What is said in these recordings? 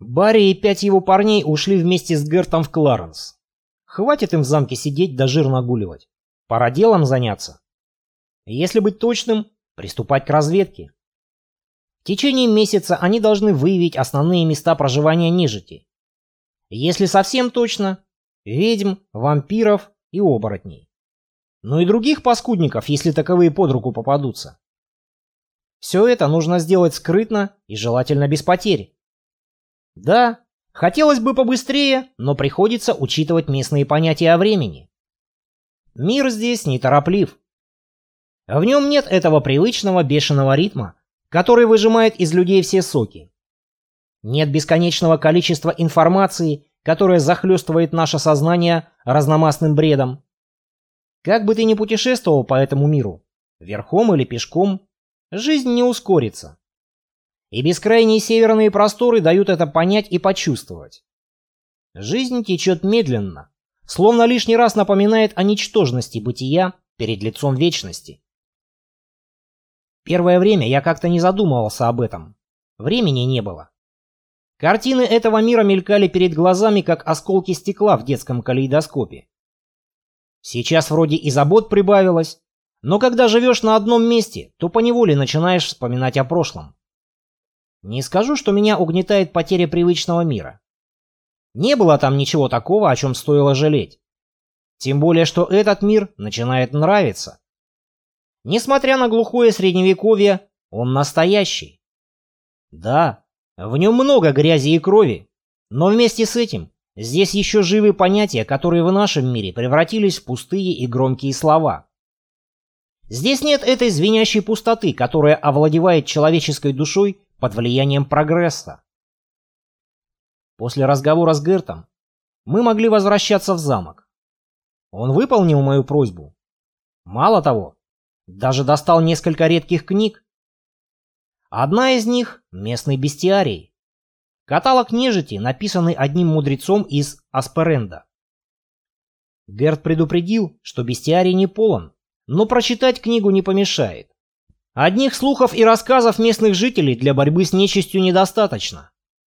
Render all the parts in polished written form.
Барри и 5 его парней ушли вместе с Гертом в Кларенс. Хватит им в замке сидеть да жир нагуливать. Пора делом заняться. Если быть точным, приступать к разведке. В течение месяца они должны выявить основные места проживания нежити. Если совсем точно, ведьм, вампиров и оборотней. Но и других паскудников, если таковые под руку попадутся. Все это нужно сделать скрытно и желательно без потерь. Да, хотелось бы побыстрее, но приходится учитывать местные понятия о времени. Мир здесь нетороплив. В нем нет этого привычного бешеного ритма, который выжимает из людей все соки. Нет бесконечного количества информации, которая захлестывает наше сознание разномастным бредом. Как бы ты ни путешествовал по этому миру, верхом или пешком, жизнь не ускорится. И бескрайние северные просторы дают это понять и почувствовать. Жизнь течет медленно, словно лишний раз напоминает о ничтожности бытия перед лицом вечности. Первое время я как-то не задумывался об этом. Времени не было. Картины этого мира мелькали перед глазами, как осколки стекла в детском калейдоскопе. Сейчас вроде и забот прибавилось, но когда живешь на одном месте, то поневоле начинаешь вспоминать о прошлом. Не скажу, что меня угнетает потеря привычного мира. Не было там ничего такого, о чем стоило жалеть. Тем более, что этот мир начинает нравиться. Несмотря на глухое средневековье, он настоящий. Да, в нем много грязи и крови, но вместе с этим здесь еще живы понятия, которые в нашем мире превратились в пустые и громкие слова. Здесь нет этой звенящей пустоты, которая овладевает человеческой душой под влиянием прогресса. После разговора с Гертом мы могли возвращаться в замок. Он выполнил мою просьбу. Мало того, даже достал несколько редких книг. Одна из них — местный бестиарий. Каталог нежити, написанный одним мудрецом из Асперенда. Герт предупредил, что бестиарий не полон, но прочитать книгу не помешает. Одних слухов и рассказов местных жителей для борьбы с нечистью недостаточно.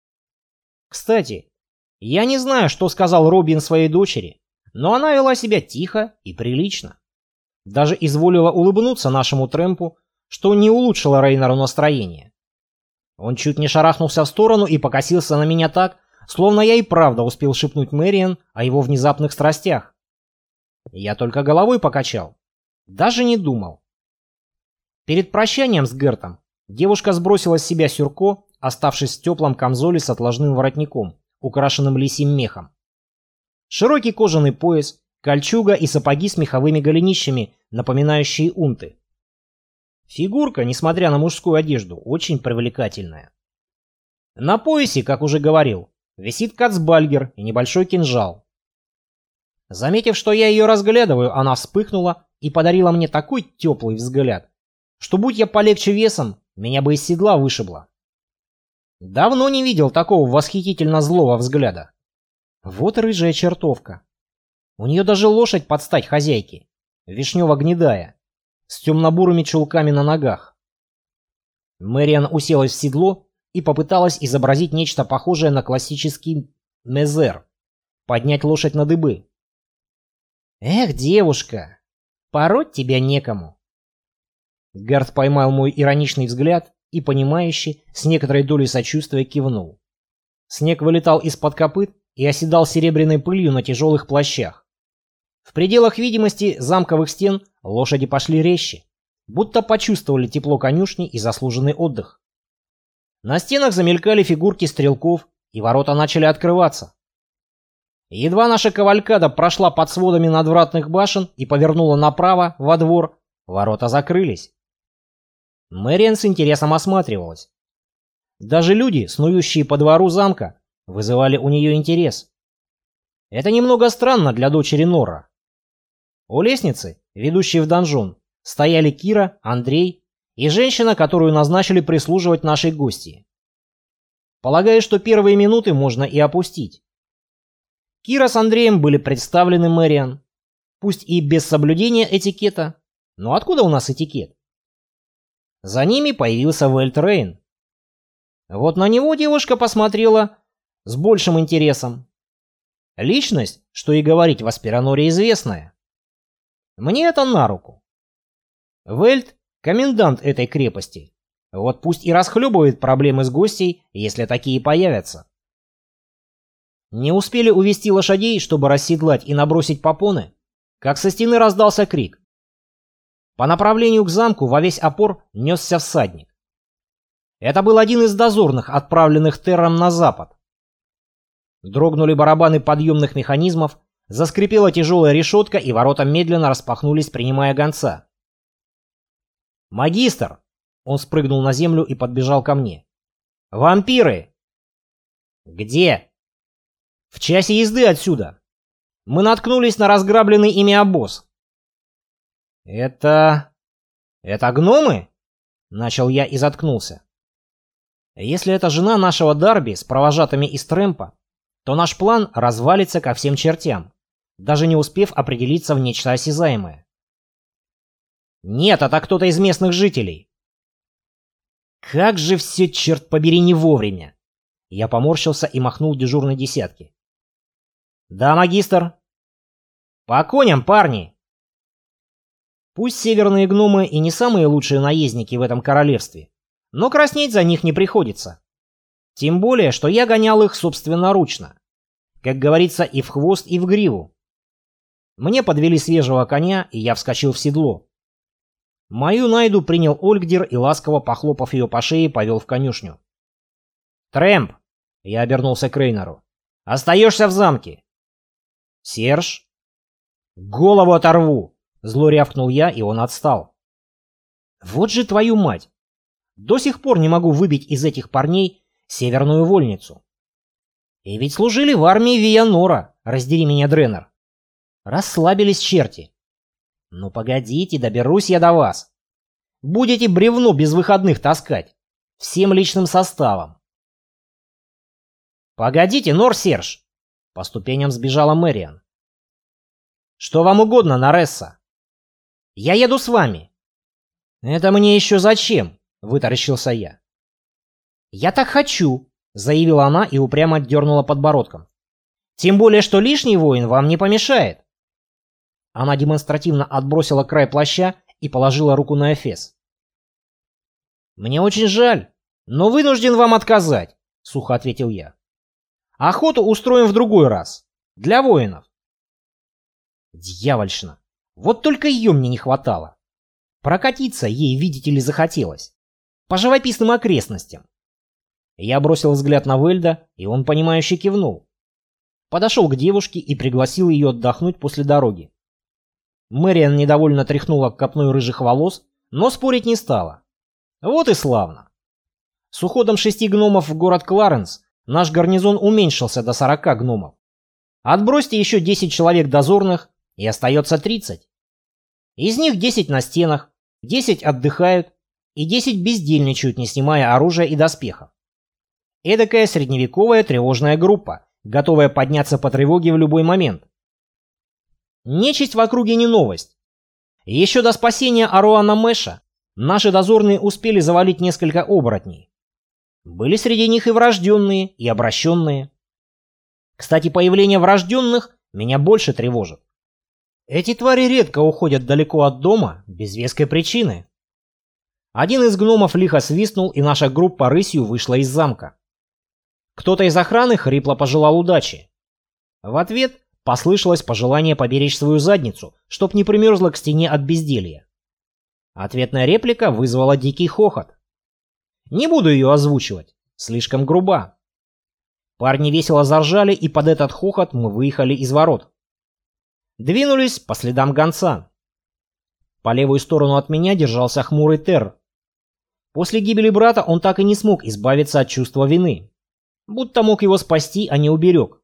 Кстати, я не знаю, что сказал Робин своей дочери, но она вела себя тихо и прилично. Даже изволила улыбнуться нашему Трэмпу, что не улучшило Рейнору настроение. Он чуть не шарахнулся в сторону и покосился на меня так, словно я и правда успел шепнуть Мэриан о его внезапных страстях. Я только головой покачал. Даже не думал. Перед прощанием с Гертом девушка сбросила с себя сюрко, оставшись в теплом камзоле с отложным воротником, украшенным лисьим мехом. Широкий кожаный пояс, кольчуга и сапоги с меховыми голенищами, напоминающие унты. Фигурка, несмотря на мужскую одежду, очень привлекательная. На поясе, как уже говорил, висит кацбальгер и небольшой кинжал. Заметив, что я ее разглядываю, она вспыхнула и подарила мне такой теплый взгляд, что будь я полегче весом, меня бы из седла вышибло. Давно не видел такого восхитительно злого взгляда. Вот рыжая чертовка. У нее даже лошадь под стать хозяйке, вишнево-гнедая, с темно-бурыми чулками на ногах. Мэриан уселась в седло и попыталась изобразить нечто похожее на классический мезер, поднять лошадь на дыбы. «Эх, девушка, пороть тебя некому». Герт поймал мой ироничный взгляд и, понимающе, с некоторой долей сочувствия кивнул. Снег вылетал из-под копыт и оседал серебряной пылью на тяжелых плащах. В пределах видимости замковых стен лошади пошли резче, будто почувствовали тепло конюшни и заслуженный отдых. На стенах замелькали фигурки стрелков, и ворота начали открываться. Едва наша кавалькада прошла под сводами надвратных башен и повернула направо, во двор, ворота закрылись. Мэриан с интересом осматривалась. Даже люди, снующие по двору замка, вызывали у нее интерес. Это немного странно для дочери Нора. У лестницы, ведущей в донжон, стояли Кира, Андрей и женщина, которую назначили прислуживать нашей гостье. Полагаю, что первые минуты можно и опустить. Кира с Андреем были представлены Мэриан, пусть и без соблюдения этикета, но откуда у нас этикет? За ними появился Вельт Рейн. Вот на него девушка посмотрела с большим интересом. Личность, что и говорить, в Аспираноре известная. Мне это на руку. Вельт — комендант этой крепости. Вот пусть и расхлебывает проблемы с гостей, если такие появятся. Не успели увести лошадей, чтобы расседлать и набросить попоны, как со стены раздался крик. По направлению к замку во весь опор несся всадник. Это был один из дозорных, отправленных Терром на запад. Дрогнули барабаны подъемных механизмов, заскрипела тяжелая решетка, и ворота медленно распахнулись, принимая гонца. «Магистр!» Он спрыгнул на землю и подбежал ко мне. «Вампиры!» «Где?» «В часе езды отсюда. Мы наткнулись на разграбленный ими обоз». «Это гномы?» Начал я и заткнулся. Если это жена нашего Дарби с провожатыми из Трэмпа, то наш план развалится ко всем чертям, даже не успев определиться в нечто осязаемое. Нет, это кто-то из местных жителей. Как же все, черт побери, не вовремя. Я поморщился и махнул дежурной десятке. Да, магистр. По коням, парни. Пусть северные гномы и не самые лучшие наездники в этом королевстве, но краснеть за них не приходится. Тем более, что я гонял их собственноручно. Как говорится, и в хвост, и в гриву. Мне подвели свежего коня, и я вскочил в седло. Мою найду принял Ольгдир и, ласково похлопав ее по шее, повел в конюшню. «Трэмп!» — я обернулся к Рейнору. «Остаешься в замке!» «Серж?» «Голову оторву!» — зло рявкнул я, и он отстал. «Вот же твою мать! До сих пор не могу выбить из этих парней северную вольницу. И ведь служили в армии Виянора, раздери меня, Дренер. Расслабились черти. Ну погодите, доберусь я до вас. Будете бревно без выходных таскать. Всем личным составом». «Погодите, Нор-Серж!» По ступеням сбежала Мэриан. «Что вам угодно, Наресса?» «Я еду с вами». «Это мне еще зачем?» — вытаращился я. «Я так хочу», — заявила она и упрямо дернула подбородком. «Тем более, что лишний воин вам не помешает». Она демонстративно отбросила край плаща и положила руку на эфес. «Мне очень жаль, но вынужден вам отказать», — сухо ответил я. «Охоту устроим в другой раз. Для воинов». Дьявольщина. Вот только ее мне не хватало. Прокатиться ей, видите ли, захотелось. По живописным окрестностям. Я бросил взгляд на Вельда, и он, понимающе кивнул. Подошел к девушке и пригласил ее отдохнуть после дороги. Мэриан недовольно тряхнула копной рыжих волос, но спорить не стала. Вот и славно. С уходом 6 гномов в город Кларенс наш гарнизон уменьшился до 40 гномов. Отбросьте еще 10 человек дозорных, и остается 30. Из них 10 на стенах, 10 отдыхают, и 10 бездельничают, не снимая оружия и доспехов. Эдакая средневековая тревожная группа, готовая подняться по тревоге в любой момент. Нечисть в округе не новость. Еще до спасения Аруана Мэша наши дозорные успели завалить несколько оборотней. Были среди них и врожденные, и обращенные. Кстати, появление врожденных меня больше тревожит. Эти твари редко уходят далеко от дома без веской причины. Один из гномов лихо свистнул, и наша группа рысью вышла из замка. Кто-то из охраны хрипло пожелал удачи. В ответ послышалось пожелание поберечь свою задницу, чтоб не примерзла к стене от безделья. Ответная реплика вызвала дикий хохот. Не буду ее озвучивать, слишком груба. Парни весело заржали, и под этот хохот мы выехали из ворот. Двинулись по следам гонца. По левую сторону от меня держался хмурый Терр. После гибели брата он так и не смог избавиться от чувства вины. Будто мог его спасти, а не уберег.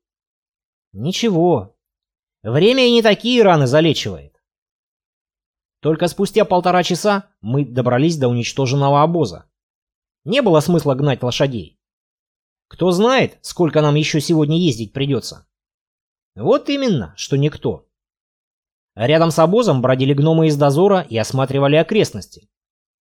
Ничего. Время и не такие раны залечивает. Только спустя 1,5 часа мы добрались до уничтоженного обоза. Не было смысла гнать лошадей. Кто знает, сколько нам еще сегодня ездить придется. Вот именно, что никто. Рядом с обозом бродили гномы из дозора и осматривали окрестности.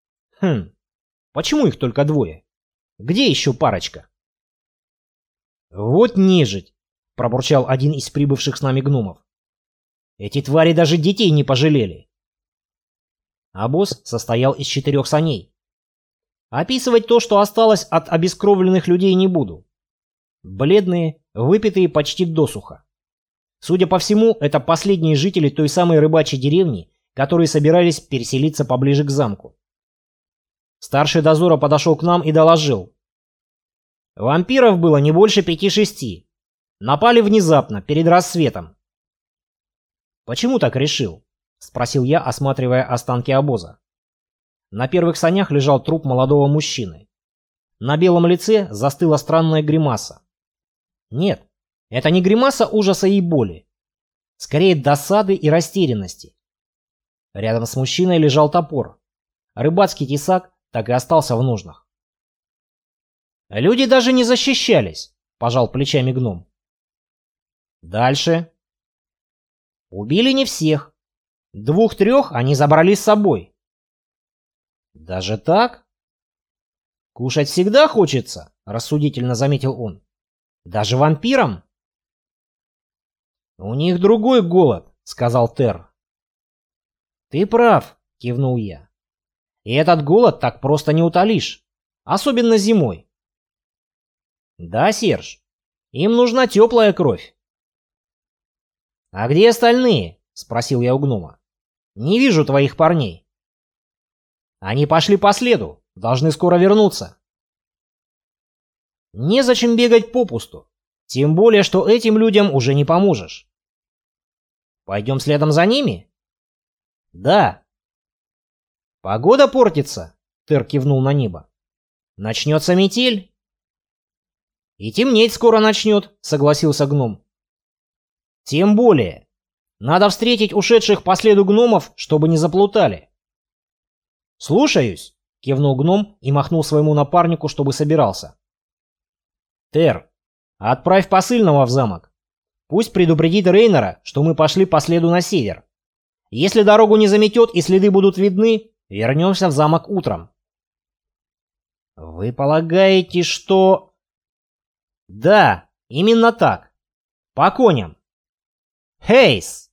Почему их только 2? Где еще парочка? «Вот нежить!» — пробурчал один из прибывших с нами гномов. «Эти твари даже детей не пожалели!» Обоз состоял из 4 саней. Описывать то, что осталось от обескровленных людей, не буду. Бледные, выпитые почти досуха. Судя по всему, это последние жители той самой рыбачьей деревни, которые собирались переселиться поближе к замку. Старший дозора подошел к нам и доложил. Вампиров было не больше 5-6. Напали внезапно, перед рассветом. «Почему так решил?» — спросил я, осматривая останки обоза. На первых санях лежал труп молодого мужчины. На белом лице застыла странная гримаса. Нет, это не гримаса ужаса и боли. Скорее досады и растерянности. Рядом с мужчиной лежал топор. Рыбацкий тесак так и остался в ножнах. «Люди даже не защищались», — пожал плечами гном. «Дальше». «Убили не всех. 2-3 они забрали с собой». «Даже так?» «Кушать всегда хочется», — рассудительно заметил он. «Даже вампирам?» «У них другой голод», — сказал Тер. «Ты прав», — кивнул я. «И этот голод так просто не утолишь, особенно зимой». «Да, Серж, им нужна теплая кровь». «А где остальные?» — спросил я у гнома. «Не вижу твоих парней». «Они пошли по следу, должны скоро вернуться». «Незачем бегать попусту, тем более, что этим людям уже не поможешь». «Пойдем следом за ними?» «Да». «Погода портится», — Тер кивнул на небо. «Начнется метель». «И темнеть скоро начнет», — согласился гном. «Тем более. Надо встретить ушедших по следу гномов, чтобы не заплутали». «Слушаюсь», — кивнул гном и махнул своему напарнику, чтобы собирался. «Тер, отправь посыльного в замок. Пусть предупредит Рейнера, что мы пошли по следу на север. Если дорогу не заметет и следы будут видны, вернемся в замок утром». «Вы полагаете, что...» «Да, именно так. По коням. Хейс!»